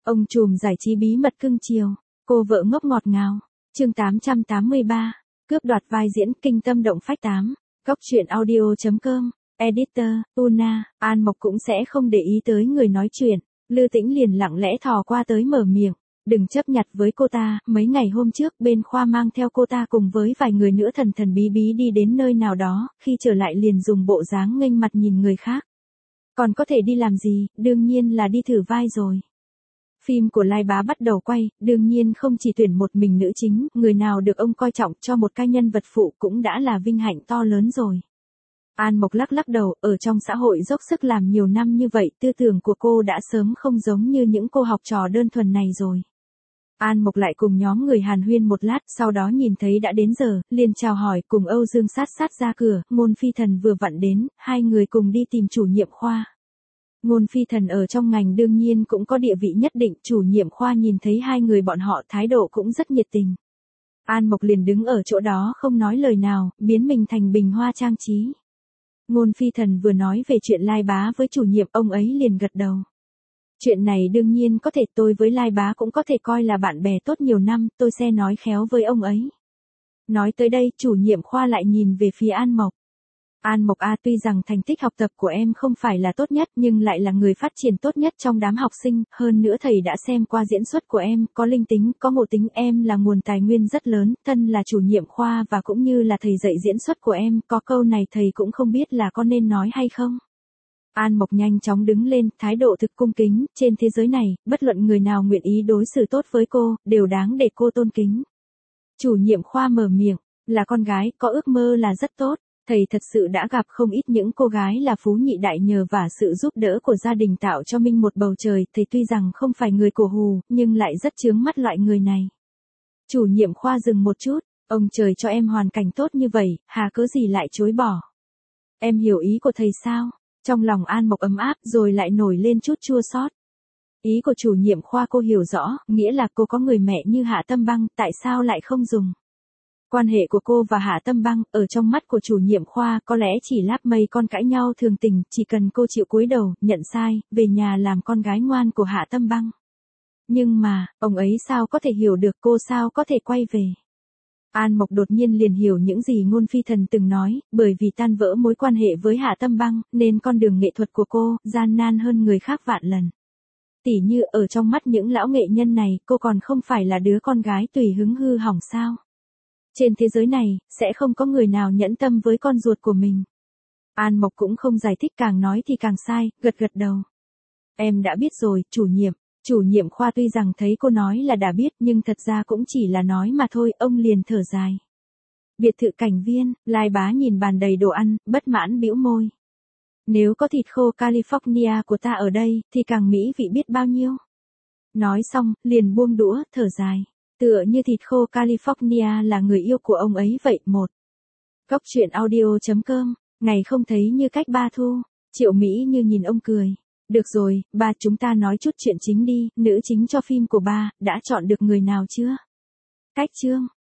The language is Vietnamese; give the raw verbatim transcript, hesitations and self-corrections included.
Ông trùm giải trí bí mật cưng chiều, cô vợ ngốc ngọt ngào. Chương tám trăm tám mươi ba, cướp đoạt vai diễn kinh tâm động phách tám. Góc truyện audio chấm com, editor, Una, An Mộc cũng sẽ không để ý tới người nói chuyện. Lư Tĩnh liền lặng lẽ thò qua tới mở miệng. Đừng chấp nhặt với cô ta, mấy ngày hôm trước bên khoa mang theo cô ta cùng với vài người nữa thần thần bí bí đi đến nơi nào đó, khi trở lại liền dùng bộ dáng nghênh mặt nhìn người khác. Còn có thể đi làm gì, đương nhiên là đi thử vai rồi. Phim của Lai Bá bắt đầu quay, đương nhiên không chỉ tuyển một mình nữ chính, người nào được ông coi trọng cho một cái nhân vật phụ cũng đã là vinh hạnh to lớn rồi. An Mộc lắc lắc đầu, ở trong xã hội dốc sức làm nhiều năm như vậy, tư tưởng của cô đã sớm không giống như những cô học trò đơn thuần này rồi. An Mộc lại cùng nhóm người hàn huyên một lát, sau đó nhìn thấy đã đến giờ, liền chào hỏi cùng Âu Dương sát sát ra cửa, Ngôn Phi Thần vừa vặn đến, hai người cùng đi tìm chủ nhiệm khoa. Ngôn Phi Thần ở trong ngành đương nhiên cũng có địa vị nhất định, chủ nhiệm khoa nhìn thấy hai người bọn họ thái độ cũng rất nhiệt tình. An Mộc liền đứng ở chỗ đó không nói lời nào, biến mình thành bình hoa trang trí. Ngôn Phi Thần vừa nói về chuyện Lai Bá với chủ nhiệm, ông ấy liền gật đầu. Chuyện này đương nhiên có thể, tôi với Lai Bá cũng có thể coi là bạn bè tốt nhiều năm, tôi sẽ nói khéo với ông ấy. Nói tới đây, chủ nhiệm khoa lại nhìn về phía An Mộc. An Mộc A, tuy rằng thành tích học tập của em không phải là tốt nhất nhưng lại là người phát triển tốt nhất trong đám học sinh, hơn nữa thầy đã xem qua diễn xuất của em, có linh tính, có ngộ tính, em là nguồn tài nguyên rất lớn, thân là chủ nhiệm khoa và cũng như là thầy dạy diễn xuất của em, có câu này thầy cũng không biết là có nên nói hay không. An Mộc nhanh chóng đứng lên, thái độ thực cung kính, trên thế giới này, bất luận người nào nguyện ý đối xử tốt với cô, đều đáng để cô tôn kính. Chủ nhiệm khoa mở miệng, là con gái, có ước mơ là rất tốt. Thầy thật sự đã gặp không ít những cô gái là phú nhị đại nhờ vả sự giúp đỡ của gia đình tạo cho mình một bầu trời, thầy tuy rằng không phải người cổ hù, nhưng lại rất chướng mắt loại người này. Chủ nhiệm khoa dừng một chút, ông trời cho em hoàn cảnh tốt như vậy, hà cớ gì lại chối bỏ. Em hiểu ý của thầy sao? Trong lòng An Mộc ấm áp rồi lại nổi lên chút chua xót. Ý của chủ nhiệm khoa cô hiểu rõ, nghĩa là cô có người mẹ như Hạ Tâm Băng, tại sao lại không dùng? Quan hệ của cô và Hạ Tâm Băng, ở trong mắt của chủ nhiệm khoa có lẽ chỉ láp mây con cãi nhau thường tình, chỉ cần cô chịu cúi đầu, nhận sai, về nhà làm con gái ngoan của Hạ Tâm Băng. Nhưng mà, ông ấy sao có thể hiểu được, cô sao có thể quay về? An Mộc đột nhiên liền hiểu những gì Ngôn Phi Thần từng nói, bởi vì tan vỡ mối quan hệ với Hạ Tâm Băng, nên con đường nghệ thuật của cô, gian nan hơn người khác vạn lần. Tỉ như ở trong mắt những lão nghệ nhân này, cô còn không phải là đứa con gái tùy hứng hư hỏng sao? Trên thế giới này, sẽ không có người nào nhẫn tâm với con ruột của mình. An Mộc cũng không giải thích, càng nói thì càng sai, gật gật đầu. Em đã biết rồi, chủ nhiệm. Chủ nhiệm khoa tuy rằng thấy cô nói là đã biết nhưng thật ra cũng chỉ là nói mà thôi, ông liền thở dài. Biệt thự Cảnh Viên, Lai Bá nhìn bàn đầy đồ ăn, bất mãn bĩu môi. Nếu có thịt khô California của ta ở đây, thì càng mỹ vị biết bao nhiêu. Nói xong, liền buông đũa, thở dài. Tựa như thịt khô California là người yêu của ông ấy vậy. Một. Góc truyện audio chấm com, ngày không thấy như cách ba thu. Triệu Mỹ Như nhìn ông cười. Được rồi, ba, chúng ta nói chút chuyện chính đi, nữ chính cho phim của ba, đã chọn được người nào chưa? Cách chương.